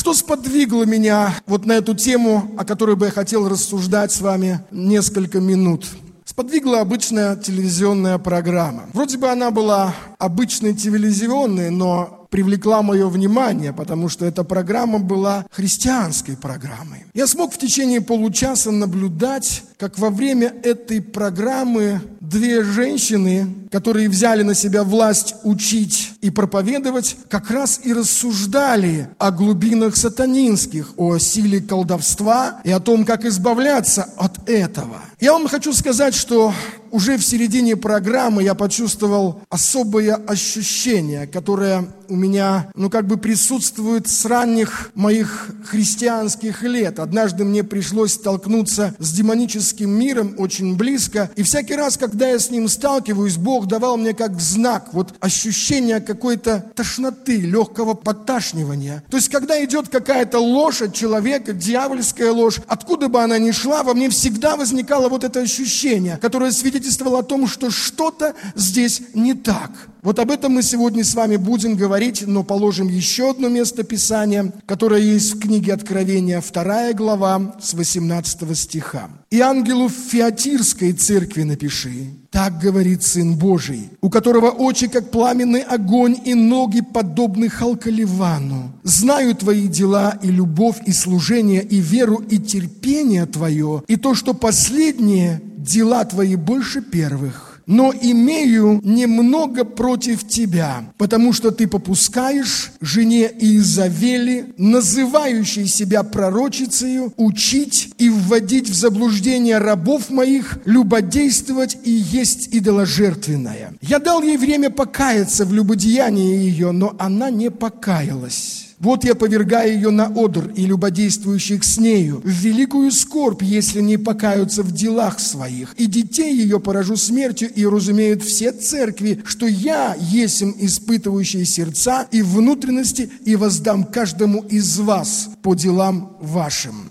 Что сподвигло меня вот на эту тему, о которой бы я хотел рассуждать с вами несколько минут? Сподвигла обычная телевизионная программа. Вроде бы она была обычной телевизионной, но привлекла мое внимание, потому что эта программа была христианской программой. Я смог в течение получаса наблюдать, как во время этой программы две женщины, которые взяли на себя власть учить и проповедовать, как раз и рассуждали о глубинах сатанинских, о силе колдовства и о том, как избавляться от этого. Я вам хочу сказать, что уже в середине программы я почувствовал особое ощущение, которое у меня, присутствует с ранних моих христианских лет. Однажды мне пришлось столкнуться с демоническим миром очень близко, и всякий раз, когда я с ним сталкиваюсь, Бог давал мне как знак ощущение какой-то тошноты, легкого подташнивания. То есть, когда идет какая-то ложь от человека, дьявольская ложь, откуда бы она ни шла, во мне всегда возникало вот это ощущение, которое свидетельствовало о том, что что-то здесь не так. Вот об этом мы сегодня с вами будем говорить, но положим еще одно место Писания, которое есть в книге Откровения, 2 глава, с 18 стиха. «И ангелу в Фиатирской церкви напиши, так говорит Сын Божий, у которого очи, как пламенный огонь, и ноги, подобны халкаливану. Знаю твои дела, и любовь, и служение, и веру, и терпение твое, и то, что последние дела твои больше первых. Но имею немного против тебя, потому что ты попускаешь жене Иезавели, называющей себя пророчицею, учить и вводить в заблуждение рабов моих, любодействовать и есть идоложертвенное. Я дал ей время покаяться в любодеянии ее, но она не покаялась. Вот я повергаю ее на одр и любодействующих с нею в великую скорбь, если не покаются в делах своих. И детей ее поражу смертью, и разумеют все церкви, что я есмь испытывающий сердца и внутренности, и воздам каждому из вас по делам вашим».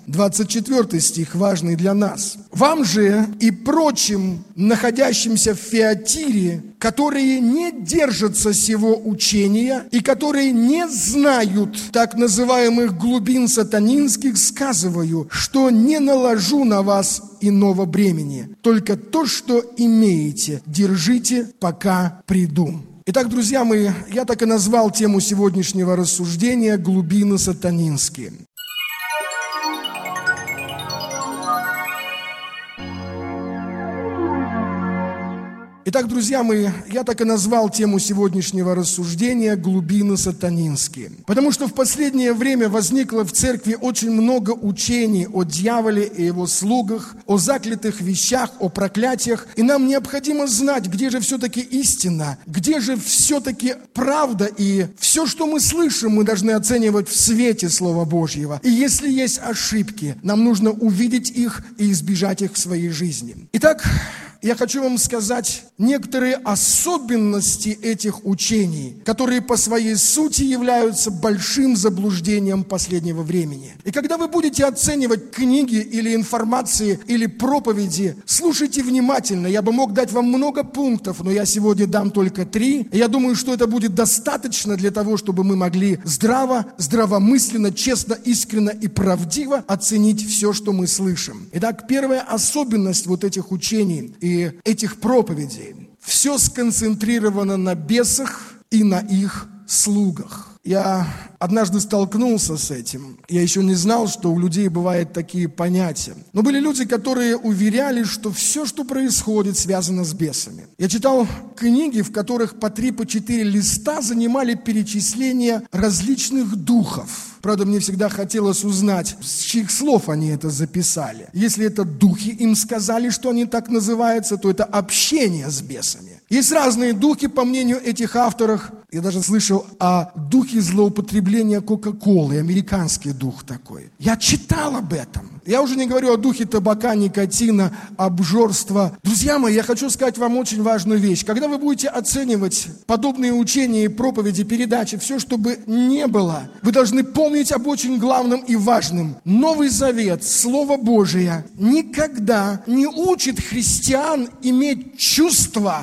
24 стих важный для нас. «Вам же и прочим, находящимся в Фиатире, которые не держатся сего учения и которые не знают так называемых глубин сатанинских, сказываю, что не наложу на вас иного бремени. Только то, что имеете, держите, пока приду». Итак, друзья мои, я так и назвал тему сегодняшнего рассуждения «Глубины сатанинские». Итак, друзья мои, я так и назвал тему сегодняшнего рассуждения «Глубины сатанинские». Потому что в последнее время возникло в церкви очень много учений о дьяволе и его слугах, о заклятых вещах, о проклятиях. И нам необходимо знать, где же все-таки истина, где же все-таки правда. И все, что мы слышим, мы должны оценивать в свете Слова Божьего. И если есть ошибки, нам нужно увидеть их и избежать их в своей жизни. Итак, я хочу вам сказать некоторые особенности этих учений, которые по своей сути являются большим заблуждением последнего времени. И когда вы будете оценивать книги или информации, или проповеди, слушайте внимательно. Я бы мог дать вам много пунктов, но я сегодня дам только 3. И я думаю, что это будет достаточно для того, чтобы мы могли здравомысленно, честно, искренно и правдиво оценить все, что мы слышим. Итак, первая особенность вот этих учений и этих проповедей. Все сконцентрировано на бесах и на их слугах. Я однажды столкнулся с этим. Я еще не знал, что у людей бывают такие понятия. Но были люди, которые уверяли, что все, что происходит, связано с бесами. Я читал книги, в которых по 3-4 листа занимали перечисление различных духов. Правда, мне всегда хотелось узнать, с чьих слов они это записали. Если это духи им сказали, что они так называются, то это общение с бесами. Есть разные духи, по мнению этих авторов. Я даже слышал о духе злоупотребления Кока-Колы, американский дух такой. Я читал об этом. Я уже не говорю о духе табака, никотина, обжорства. Друзья мои, я хочу сказать вам очень важную вещь. Когда вы будете оценивать подобные учения, проповеди, передачи, все, что бы ни было, вы должны помнить об очень главном и важном. Новый Завет, Слово Божие, никогда не учит христиан иметь чувство о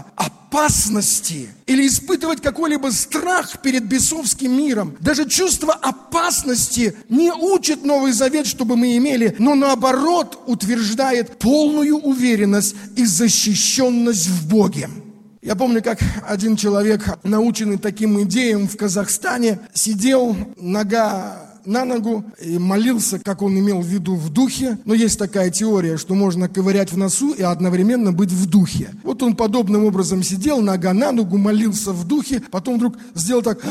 опасности или испытывать какой-либо страх перед бесовским миром. Даже чувство опасности не учит Новый Завет, чтобы мы имели, но наоборот утверждает полную уверенность и защищенность в Боге. Я помню, как один человек, наученный таким идеям в Казахстане, сидел нога на ногу и молился, как он имел в виду, в духе. Но есть такая теория, что можно ковырять в носу и одновременно быть в духе. Вот он подобным образом сидел, нога на ногу, молился в духе, потом вдруг сделал так,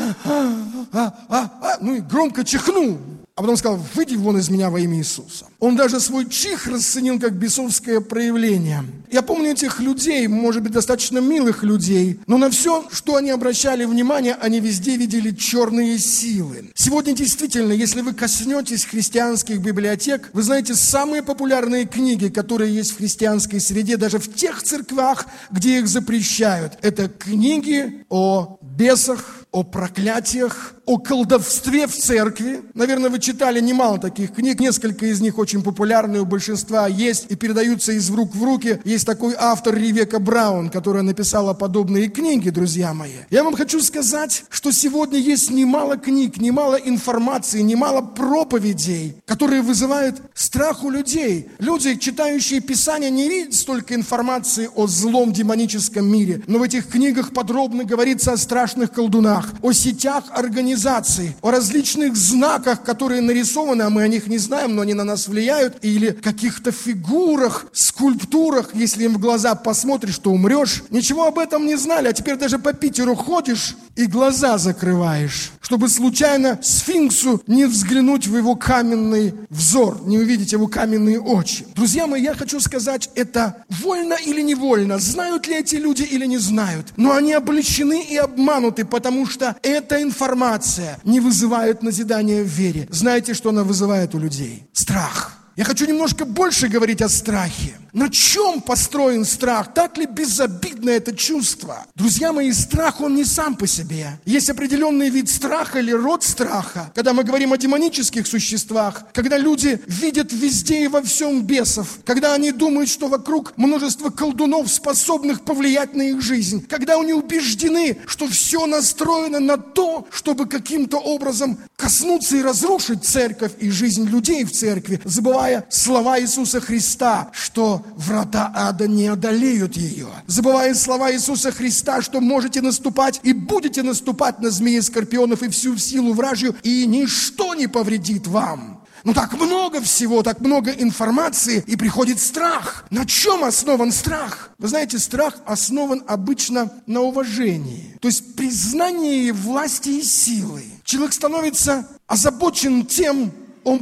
ну и громко чихнул. А потом сказал: выйди вон из меня во имя Иисуса. Он даже свой чих расценил как бесовское проявление. Я помню этих людей, может быть, достаточно милых людей, но на все, что они обращали внимание, они везде видели черные силы. Сегодня действительно, если вы коснетесь христианских библиотек, вы знаете, самые популярные книги, которые есть в христианской среде, даже в тех церквях, где их запрещают, это книги о бесах, о проклятиях, о колдовстве в церкви. Наверное, вы читали немало таких книг. Несколько из них очень популярны, у большинства есть и передаются из рук в руки. Есть такой автор Ревекка Браун, которая написала подобные книги, друзья мои. Я вам хочу сказать, что сегодня есть немало книг, немало информации, немало проповедей, которые вызывают страх у людей. Люди, читающие Писание, не видят столько информации о злом демоническом мире, но в этих книгах подробно говорится о страшных колдунах, о сетях организаций, о различных знаках, которые нарисованы, а мы о них не знаем, но они на нас влияют, или каких-то фигурах, скульптурах, если им в глаза посмотришь, то умрешь. Ничего об этом не знали, а теперь даже по Питеру ходишь и глаза закрываешь, чтобы случайно сфинксу не взглянуть в его каменный взор, не увидеть его каменные очи. Друзья мои, я хочу сказать, это вольно или невольно, знают ли эти люди или не знают, но они обличены и обмануты, потому что эта информация не вызывает назидания в вере. Знаете, что она вызывает у людей? Страх. Я хочу немножко больше говорить о страхе. На чем построен страх? Так ли безобидно это чувство? Друзья мои, страх, он не сам по себе. Есть определенный вид страха или род страха. Когда мы говорим о демонических существах, когда люди видят везде и во всем бесов, когда они думают, что вокруг множество колдунов, способных повлиять на их жизнь, когда они убеждены, что все настроено на то, чтобы каким-то образом коснуться и разрушить церковь и жизнь людей в церкви, забывая слова Иисуса Христа, что врата ада не одолеют ее. Забывая слова Иисуса Христа, что можете наступать и будете наступать на змеи, скорпионов и всю силу вражью, и ничто не повредит вам. Но так много всего, так много информации, и приходит страх. На чем основан страх? Вы знаете, страх основан обычно на уважении. То есть признании власти и силы. Человек становится озабочен тем, он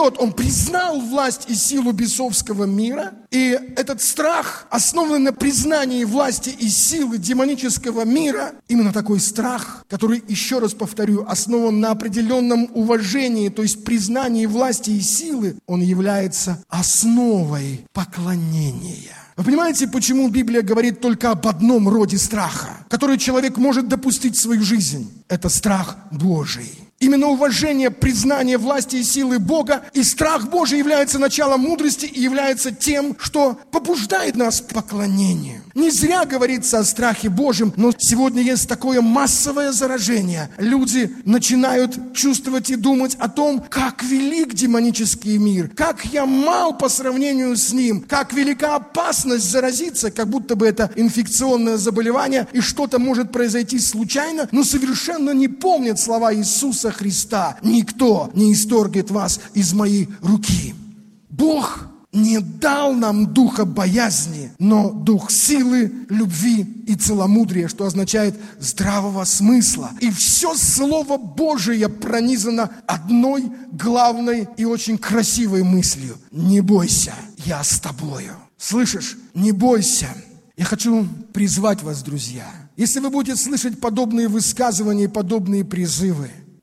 признал власть и силу бесовского мира. И этот страх, основанный на признании власти и силы демонического мира, именно такой страх, который, еще раз повторю, основан на определенном уважении, то есть признании власти и силы, он является основой поклонения. Вы понимаете, почему Библия говорит только об одном роде страха, который человек может допустить в свою жизнь? Это страх Божий. Именно уважение, признание власти и силы Бога и страх Божий является началом мудрости и является тем, что побуждает нас к поклонению. Не зря говорится о страхе Божьем, но сегодня есть такое массовое заражение. Люди начинают чувствовать и думать о том, как велик демонический мир, как я мал по сравнению с ним, как велика опасность заразиться, как будто бы это инфекционное заболевание, и что-то может произойти случайно, но совершенно не помнят слова Иисуса Христа: «Никто не исторгнет вас из моей руки». Бог не дал нам духа боязни, но дух силы, любви и целомудрия, что означает здравого смысла. И все Слово Божие пронизано одной главной и очень красивой мыслью: не бойся, я с тобою. Слышишь? Не бойся. Я хочу призвать вас, друзья. Если вы будете слышать подобные высказывания и подобные призывы,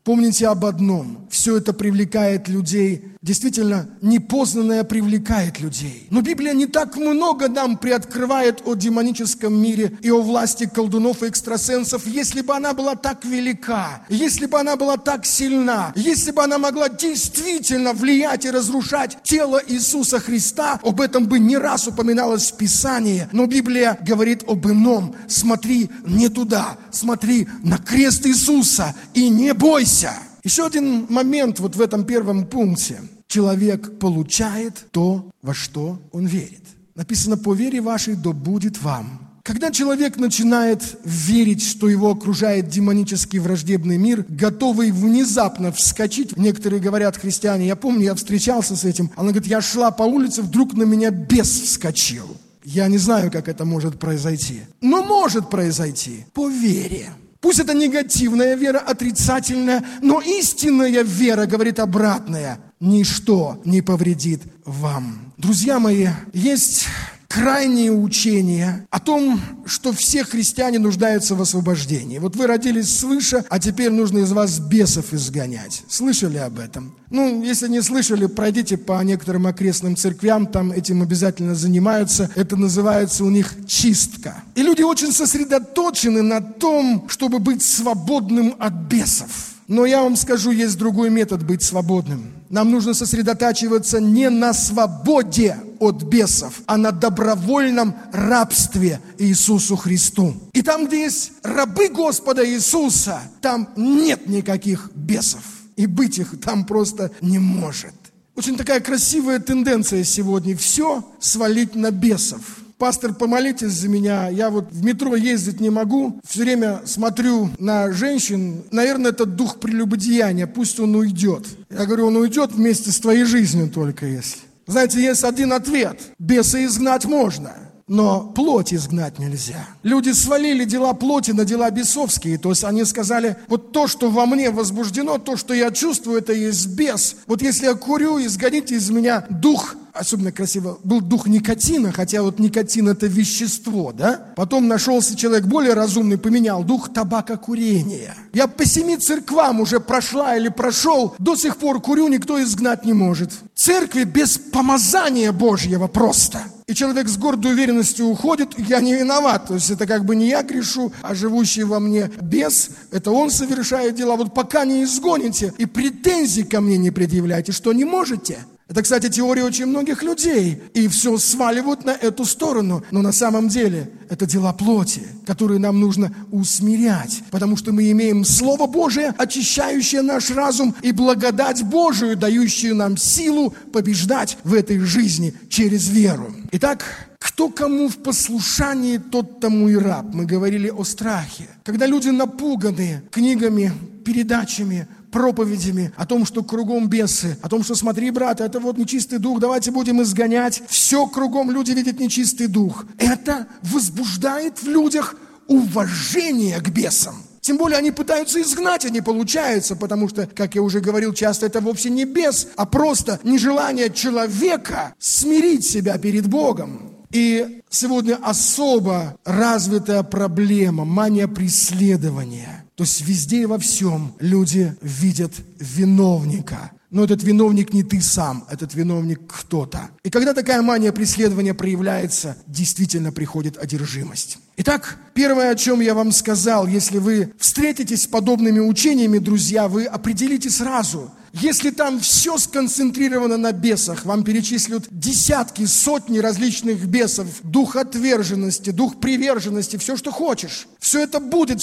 Помните об одном. Все это привлекает людей. Действительно, непознанное привлекает людей. Но Библия не так много нам приоткрывает о демоническом мире и о власти колдунов и экстрасенсов. Если бы она была так велика, если бы она была так сильна, если бы она могла действительно влиять и разрушать тело Иисуса Христа, об этом бы не раз упоминалось в Писании. Но Библия говорит об ином. Смотри не туда, смотри на крест Иисуса и не бойся. Еще один момент вот в этом первом пункте. Человек получает то, во что он верит. Написано: по вере вашей да будет вам. Когда человек начинает верить, что его окружает демонический враждебный мир, готовый внезапно вскочить, некоторые говорят, христиане, я помню, я встречался с этим, она говорит, я шла по улице, вдруг на меня бес вскочил. Я не знаю, как это может произойти, но может произойти по вере. Пусть это негативная вера, отрицательная, но истинная вера говорит обратное. Ничто не повредит вам. Друзья мои, есть крайнее учение о том, что все христиане нуждаются в освобождении. Вот вы родились свыше, а теперь нужно из вас бесов изгонять. Слышали об этом? Если не слышали, пройдите по некоторым окрестным церквям, там этим обязательно занимаются. Это называется у них чистка. И люди очень сосредоточены на том, чтобы быть свободным от бесов. Но я вам скажу, есть другой метод быть свободным. Нам нужно сосредотачиваться не на свободе от бесов, а на добровольном рабстве Иисусу Христу. И там, где есть рабы Господа Иисуса, там нет никаких бесов. И быть их там просто не может. Очень такая красивая тенденция сегодня. Все свалить на бесов. Пастор, помолитесь за меня, я вот в метро ездить не могу, все время смотрю на женщин, наверное, это дух прелюбодеяния, пусть он уйдет. Я говорю, он уйдет вместе с твоей жизнью только если. Знаете, есть один ответ, беса изгнать можно, но плоть изгнать нельзя. Люди свалили дела плоти на дела бесовские, то есть они сказали, вот то, что во мне возбуждено, то, что я чувствую, это есть бес. Вот если я курю, изгоните из меня дух. Особенно красиво был дух никотина, хотя вот никотин это вещество, да? Потом нашелся человек более разумный, поменял дух табакокурения. Я по 7 церквам уже прошла или прошел, до сих пор курю, никто изгнать не может. Церкви без помазания Божьего просто. И человек с гордой уверенностью уходит, я не виноват. То есть это как бы не я грешу, а живущий во мне бес, это он совершает дела. Вот пока не изгоните и претензий ко мне не предъявляйте, что не можете. Это, кстати, теория очень многих людей. И все сваливают на эту сторону. Но на самом деле это дела плоти, которые нам нужно усмирять. Потому что мы имеем Слово Божие, очищающее наш разум, и благодать Божию, дающую нам силу побеждать в этой жизни через веру. Итак, кто кому в послушании, тот тому и раб. Мы говорили о страхе. Когда люди напуганы книгами, передачами, проповедями о том, что кругом бесы, о том, что смотри, брат, это вот нечистый дух, давайте будем изгонять. Все кругом люди видят нечистый дух. Это возбуждает в людях уважение к бесам. Тем более они пытаются изгнать, а не получается, потому что, как я уже говорил, часто это вовсе не бес, а просто нежелание человека смирить себя перед Богом. И сегодня особо развитая проблема, мания преследования. То есть везде и во всем люди видят виновника. Но этот виновник не ты сам, этот виновник кто-то. И когда такая мания преследования проявляется, действительно приходит одержимость. Итак, первое, о чем я вам сказал, если вы встретитесь с подобными учениями, друзья, вы определите сразу. Если там все сконцентрировано на бесах, вам перечислят десятки, сотни различных бесов, дух отверженности, дух приверженности, все, что хочешь. Все это будет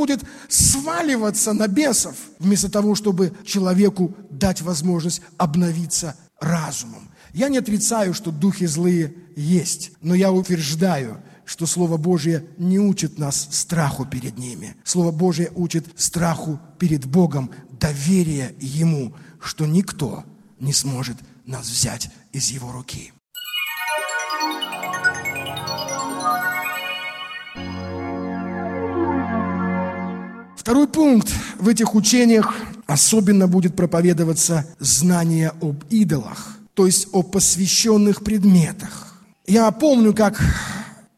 сваливаться на бесов, вместо того, чтобы человеку дать возможность обновиться разумом. Я не отрицаю, что духи злые есть, но я утверждаю, что Слово Божие не учит нас страху перед ними. Слово Божие учит страху перед Богом, доверие Ему, что никто не сможет нас взять из Его руки. Второй пункт в этих учениях особенно будет проповедоваться знание об идолах, то есть о посвященных предметах. Я помню, как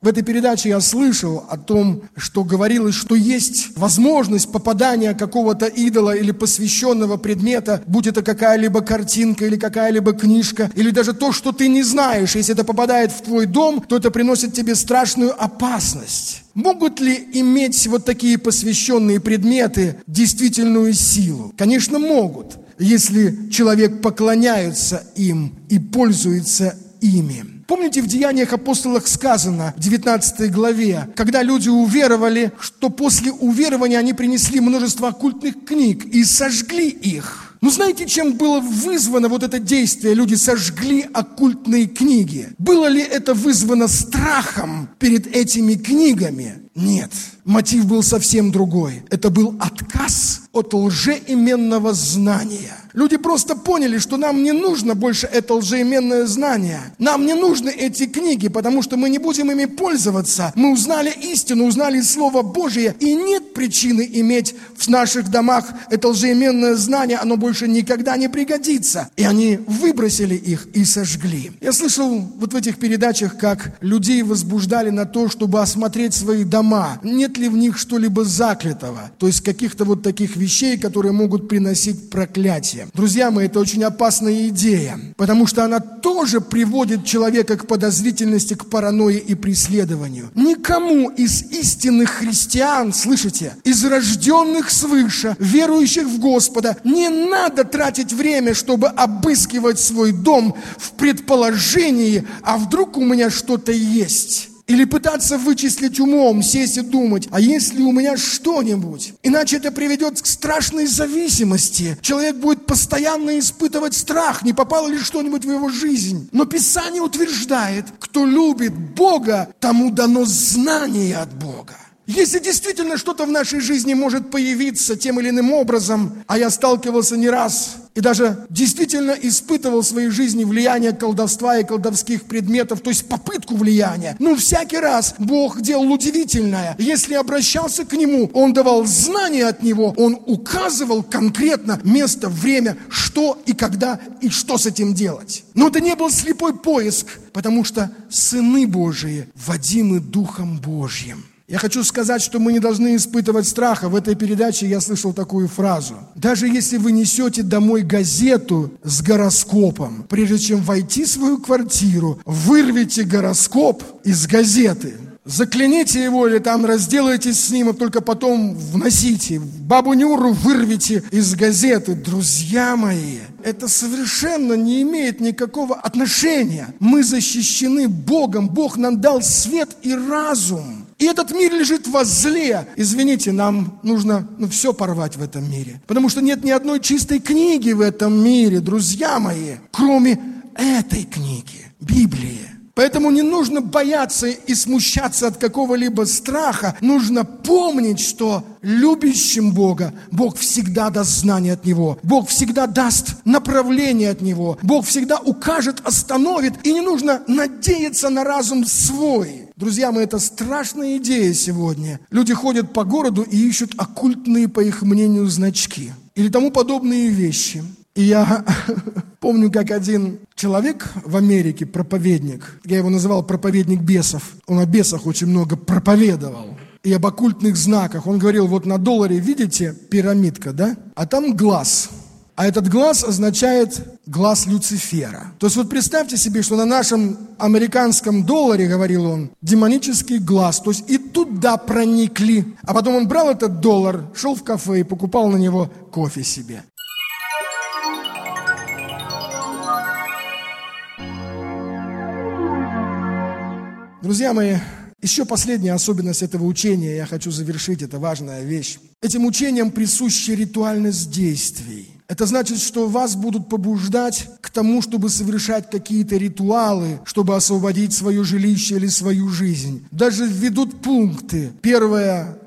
В этой передаче я слышал о том, что говорилось, что есть возможность попадания какого-то идола или посвященного предмета, будь это какая-либо картинка или какая-либо книжка, или даже то, что ты не знаешь. Если это попадает в твой дом, то это приносит тебе страшную опасность. Могут ли иметь вот такие посвященные предметы действительную силу? Конечно, могут, если человек поклоняется им и пользуется ими. Помните, в Деяниях апостолов сказано, в 19 главе, когда люди уверовали, что после уверования они принесли множество оккультных книг и сожгли их. Но знаете, чем было вызвано вот это действие? Люди сожгли оккультные книги. Было ли это вызвано страхом перед этими книгами? Нет. Мотив был совсем другой. Это был отказ от лжеименного знания. Люди просто поняли, что нам не нужно больше это лжеименное знание. Нам не нужны эти книги, потому что мы не будем ими пользоваться. Мы узнали истину, узнали Слово Божие, и нет причины иметь в наших домах это лжеименное знание, оно больше никогда не пригодится. И они выбросили их и сожгли. Я слышал вот в этих передачах, как людей возбуждали на то, чтобы осмотреть свои дома. Нет ли в них что-либо заклятого? То есть каких-то вот таких вещей, которые могут приносить проклятие. Друзья мои, это очень опасная идея, потому что она тоже приводит человека к подозрительности, к паранойи и преследованию. Никому из истинных христиан, слышите, из рожденных свыше, верующих в Господа, не надо тратить время, чтобы обыскивать свой дом в предположении, а вдруг у меня что-то есть. Или пытаться вычислить умом, сесть и думать, а есть ли у меня что-нибудь? Иначе это приведет к страшной зависимости. Человек будет постоянно испытывать страх, не попало ли что-нибудь в его жизнь. Но Писание утверждает, кто любит Бога, тому дано знание от Бога. Если действительно что-то в нашей жизни может появиться тем или иным образом, а я сталкивался не раз и даже действительно испытывал в своей жизни влияние колдовства и колдовских предметов, то есть попытку влияния, всякий раз Бог делал удивительное. Если обращался к Нему, Он давал знания от Него, Он указывал конкретно место, время, что и когда, и что с этим делать. Но это не был слепой поиск, потому что сыны Божии водимы Духом Божьим. Я хочу сказать, что мы не должны испытывать страха. В этой передаче я слышал такую фразу. Даже если вы несете домой газету с гороскопом, прежде чем войти в свою квартиру, вырвите гороскоп из газеты. Закляните его или там разделайтесь с ним, а только потом вносите. Бабу Нюру вырвите из газеты. Друзья мои, это совершенно не имеет никакого отношения. Мы защищены Богом. Бог нам дал свет и разум. И этот мир лежит во зле. Извините, нам нужно все порвать в этом мире. Потому что нет ни одной чистой книги в этом мире, друзья мои, кроме этой книги, Библии. Поэтому не нужно бояться и смущаться от какого-либо страха. Нужно помнить, что любящим Бога Бог всегда даст знание от Него. Бог всегда даст направление от Него. Бог всегда укажет, остановит. И не нужно надеяться на разум свой. Друзья мои, это страшная идея сегодня. Люди ходят по городу и ищут оккультные, по их мнению, значки. Или тому подобные вещи. И я помню, как один человек в Америке, проповедник, я его называл проповедник бесов, он о бесах очень много проповедовал, и об оккультных знаках. Он говорил, вот на долларе, видите, пирамидка, да? А там глаз. А этот глаз означает глаз Люцифера. То есть вот представьте себе, что на нашем американском долларе, говорил он, демонический глаз. То есть и туда проникли. А потом он брал этот доллар, шел в кафе и покупал на него кофе себе. Друзья мои, еще последняя особенность этого учения, я хочу завершить, это важная вещь. Этим учением присуща ритуальность действий. Это значит, что вас будут побуждать к тому, чтобы совершать какие-то ритуалы, чтобы освободить свое жилище или свою жизнь. Даже введут пункты. Первое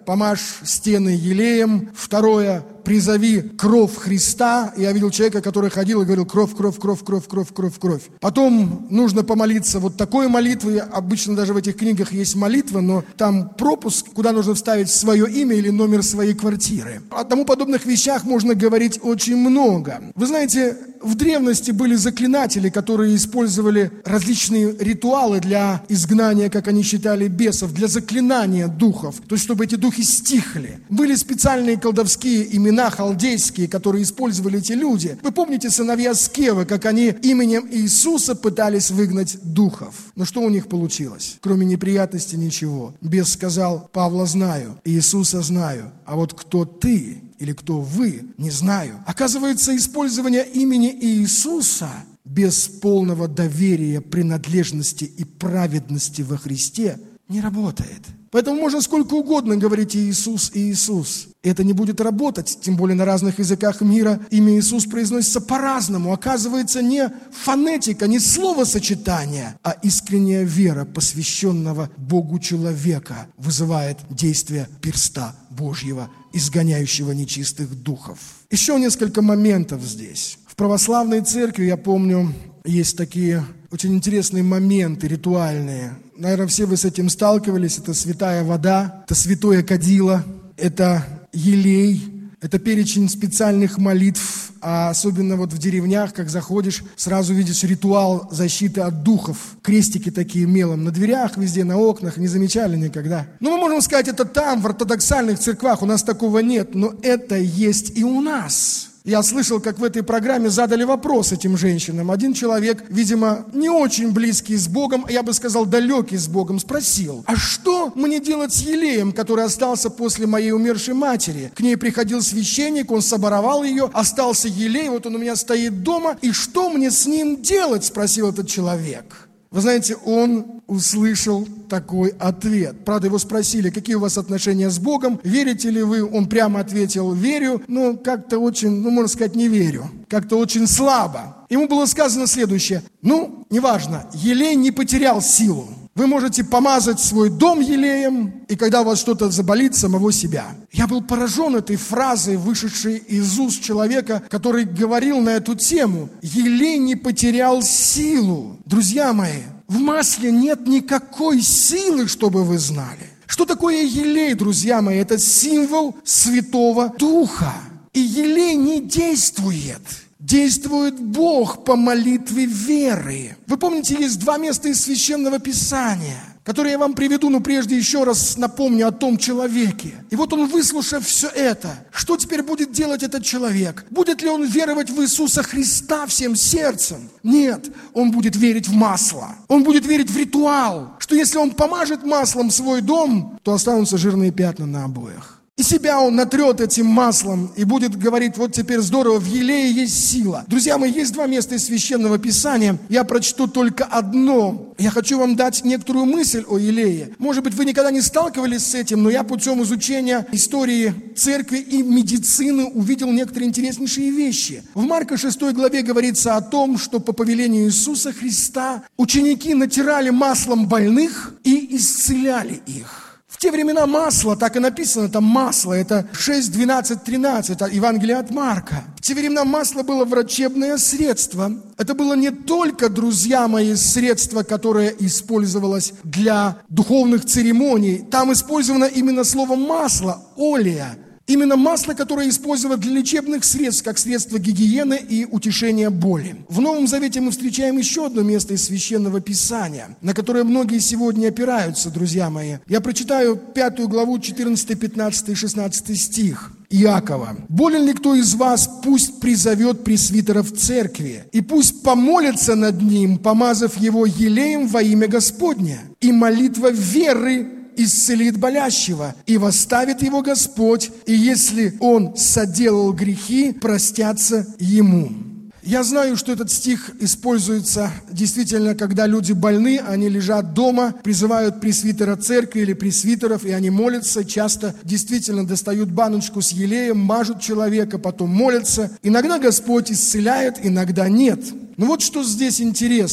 помажь стены елеем. Второе, призови кровь Христа. Я видел человека, который ходил и говорил: кровь, кровь, кровь, кровь, кровь, кровь, кровь. Потом нужно помолиться вот такой молитвой. Обычно даже в этих книгах есть молитва, но там пропуск, куда нужно вставить свое имя или номер своей квартиры. О тому подобных вещах можно говорить очень много. Вы знаете, в древности были заклинатели, которые использовали различные ритуалы для изгнания, как они считали, бесов, для заклинания духов, то есть чтобы эти духи стихли. Были специальные колдовские имена халдейские, которые использовали эти люди. Вы помните сыновья Скевы, как они именем Иисуса пытались выгнать духов? Но что у них получилось? Кроме неприятностей ничего. Бес сказал: Павла знаю, Иисуса знаю, а вот кто ты или кто вы, не знаю. Оказывается, использование имени Иисуса без полного доверия, принадлежности и праведности во Христе не работает. Поэтому можно сколько угодно говорить Иисус, Иисус. Это не будет работать, тем более на разных языках мира имя Иисус произносится по-разному. Оказывается, не фонетика, не словосочетание, а искренняя вера посвященного Богу человека вызывает действие перста Божьего, изгоняющего нечистых духов. Еще несколько моментов здесь. В православной церкви, я помню, есть такие очень интересные моменты ритуальные. Наверное, все вы с этим сталкивались. Это святая вода, это святое кадило, это елей, это перечень специальных молитв. А особенно вот в деревнях, как заходишь, сразу видишь ритуал защиты от духов. Крестики такие мелом на дверях, везде на окнах. Не замечали никогда? Ну, мы можем сказать, это там, в ортодоксальных церквах. У нас такого нет, но это есть и у нас. Я слышал, как в этой программе задали вопрос этим женщинам. Один человек, видимо, не очень близкий с Богом, я бы сказал, далекий с Богом, спросил: а что мне делать с елеем, который остался после моей умершей матери? К ней приходил священник, он соборовал ее, остался елей, вот он у меня стоит дома, и что мне с ним делать? Спросил этот человек. Вы знаете, он услышал такой ответ. Правда, его спросили: какие у вас отношения с Богом, верите ли вы? Он прямо ответил: верю, но как-то очень, можно сказать, не верю. Как-то очень слабо. Ему было сказано следующее: неважно, елей не потерял силу. Вы можете помазать свой дом елеем, и когда у вас что-то заболит, самого себя. Я был поражен этой фразой, вышедшей из уст человека, который говорил на эту тему. Елей не потерял силу. Друзья мои, в масле нет никакой силы, чтобы вы знали. Что такое елей, друзья мои? Это символ Святого Духа. И елей не действует. Действует Бог по молитве веры. Вы помните, есть два места из Священного Писания, которые я вам приведу, но прежде еще раз напомню о том человеке. И вот он, выслушав все это, что теперь будет делать этот человек? Будет ли он веровать в Иисуса Христа всем сердцем? Нет, он будет верить в масло. Он будет верить в ритуал, что если он помажет маслом свой дом, то останутся жирные пятна на обоях. И себя он натрет этим маслом и будет говорить: вот теперь здорово, в елее есть сила. Друзья мои, есть два места из Священного Писания. Я прочту только одно. Я хочу вам дать некоторую мысль о елее. Может быть, вы никогда не сталкивались с этим, но я путем изучения истории церкви и медицины увидел некоторые интереснейшие вещи. В Марка 6 главе говорится о том, что по повелению Иисуса Христа ученики натирали маслом больных и исцеляли их. В те времена масло, так и написано, там масло, это 6, 12, 13, это Евангелие от Марка. В те времена масло было врачебное средство. Это было не только, друзья мои, средство, которое использовалось для духовных церемоний. Там использовано именно слово масло, олея. Именно масло, которое использовалось для лечебных средств, как средство гигиены и утешения боли. В Новом Завете мы встречаем еще одно место из Священного Писания, на которое многие сегодня опираются, друзья мои. Я прочитаю 5 главу, 14, 15 и 16 стих. Иакова. «Болен ли кто из вас, пусть призовет пресвитеров церкви, и пусть помолится над ним, помазав его елеем во имя Господне, и молитва веры исцелит болящего, и восставит его Господь, и если он соделал грехи, простятся ему». Я знаю, что этот стих используется действительно, когда люди больны, они лежат дома, призывают пресвитера церкви или пресвитеров, и они молятся, часто действительно достают баночку с елеем, мажут человека, потом молятся. Иногда Господь исцеляет, иногда нет. Но вот что здесь интересно.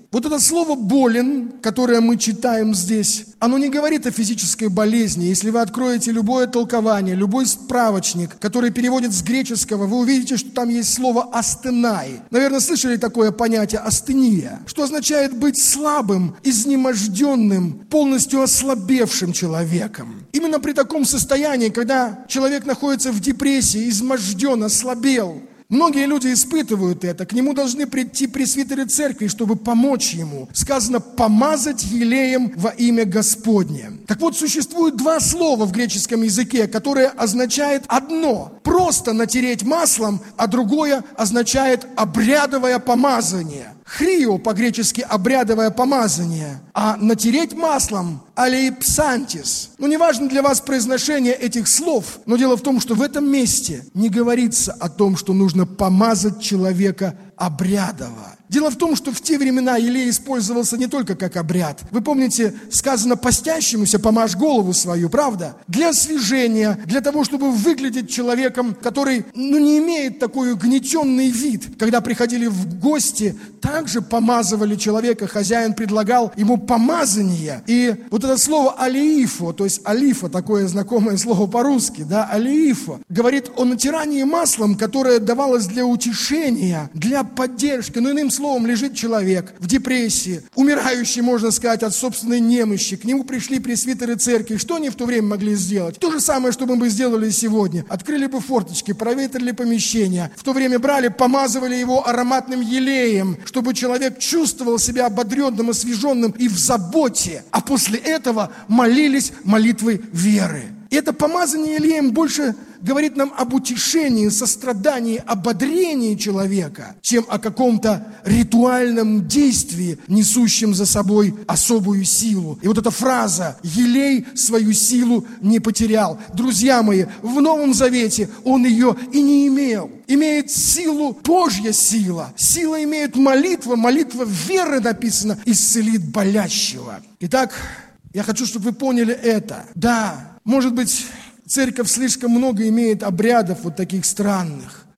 Вот это слово «болен», которое мы читаем здесь, оно не говорит о физической болезни. Если вы откроете любое толкование, любой справочник, который переводит с греческого, вы увидите, что там есть слово «астенай». Наверное, слышали такое понятие «астения», что означает быть слабым, изнеможденным, полностью ослабевшим человеком. Именно при таком состоянии, когда человек находится в депрессии, изможден, ослабел, многие люди испытывают это. К нему должны прийти пресвитеры церкви, чтобы помочь ему. Сказано «помазать елеем во имя Господне». Так вот, существует два слова в греческом языке, которое означает одно – просто натереть маслом, а другое означает обрядовое помазание. Хрио по-гречески обрядовое помазание, а натереть маслом алейпсантис. Неважно для вас произношение этих слов, но дело в том, что в этом месте не говорится о том, что нужно помазать человека обрядово. Дело в том, что в те времена елей использовался не только как обряд. Вы помните, сказано постящемуся помажь голову свою, правда? Для освежения, для того, чтобы выглядеть человеком, который, не имеет такой угнетенный вид. Когда приходили в гости, также помазывали человека, хозяин предлагал ему помазание. И вот это слово алиифо, то есть алифа, такое знакомое слово по-русски, да, алиифо, говорит о натирании маслом, которое давалось для утешения, для поддержки. Иным словом, лежит человек в депрессии, умирающий, можно сказать, от собственной немощи. К нему пришли пресвитеры церкви. Что они в то время могли сделать? То же самое, что мы бы сделали сегодня. Открыли бы форточки, проветрили помещение. В то время брали, помазывали его ароматным елеем, чтобы человек чувствовал себя ободренным, освеженным и в заботе. А после этого молились молитвой веры. И это помазание елеем больше говорит нам об утешении, сострадании, ободрении человека, чем о каком-то ритуальном действии, несущем за собой особую силу. И вот эта фраза «елей свою силу не потерял». Друзья мои, в Новом Завете он ее и не имел. Имеет силу Божья сила. Сила имеет молитва веры написано, исцелит болящего. Итак, я хочу, чтобы вы поняли это. Да, может быть, церковь слишком много имеет обрядов вот таких странных.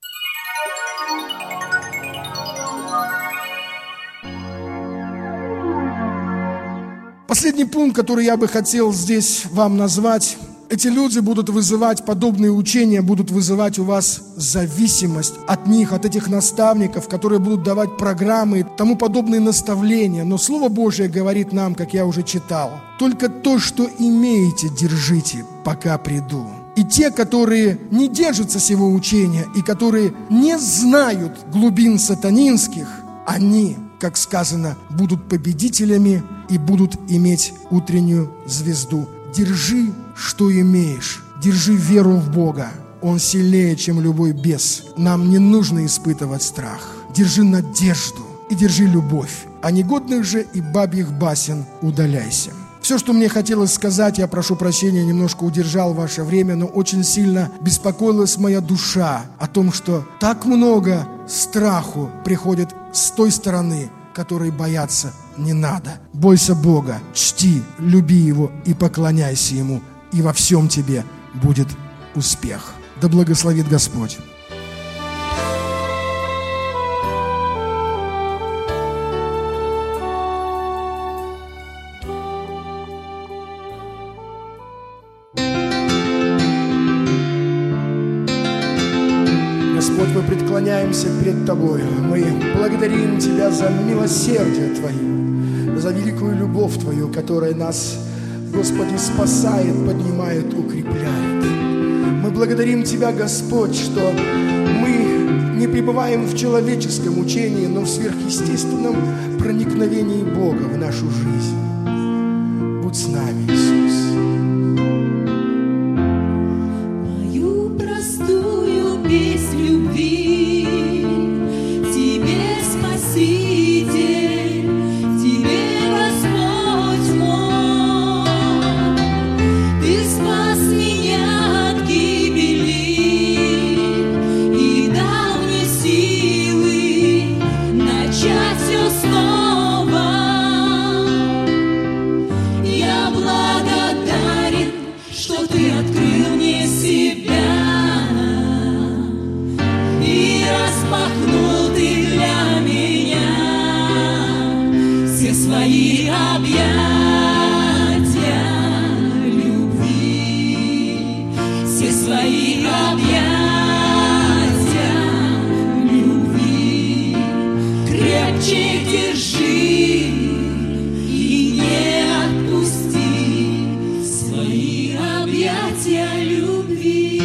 Последний пункт, который я бы хотел здесь вам назвать. Эти люди будут вызывать, подобные учения будут вызывать у вас зависимость от них, от этих наставников, которые будут давать программы и тому подобные наставления. Но Слово Божие говорит нам, как я уже читал, только то, что имеете, держите, пока приду. И те, которые не держатся сего учения и которые не знают глубин сатанинских, они, как сказано, будут победителями и будут иметь утреннюю звезду. Держи, что имеешь. Держи веру в Бога. Он сильнее, чем любой бес. Нам не нужно испытывать страх. Держи надежду и держи любовь. А негодных же и бабьих басен удаляйся. Все, что мне хотелось сказать, я прошу прощения, немножко удержал ваше время, но очень сильно беспокоилась моя душа о том, что так много страху приходит с той стороны, которой бояться не надо. Бойся Бога, чти, люби Его и поклоняйся Ему, и во всем тебе будет успех. Да благословит Господь. Господь, мы преклоняемся перед Тобой. Мы благодарим Тебя за милосердие Твое, за великую любовь Твою, которая нас, Господи, спасает, поднимает, укрепляет. Мы благодарим Тебя, Господь, что мы не пребываем в человеческом учении, но в сверхъестественном проникновении Бога в нашу жизнь. Будь с нами, Иисус. Без любви Тебе, Спаситель, Тебе, Господь мой, Ты спас меня от гибели и дал мне силы начать все снова. Я благодарен. крепче держи и не отпусти свои объятия любви.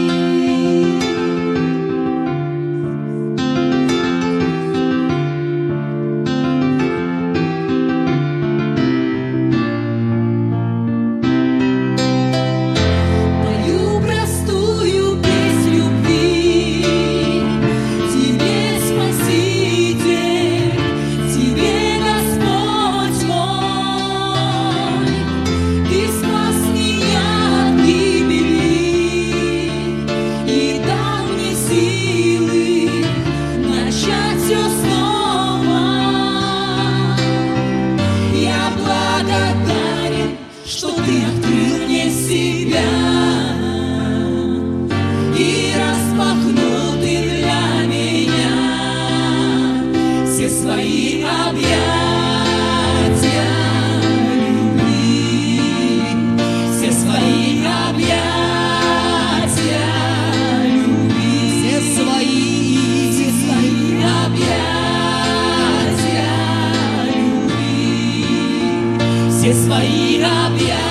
Мою простую песнь любви тебе, Спаситель, тебе, Господь мой. Ты спас меня от гибели и дал мне силы начать все снова. Я благодарен, что ты открыл мне себя и распахнул ты для меня все свои объятия любви, все свои объятия любви, все свои объятия любви, все свои объятия.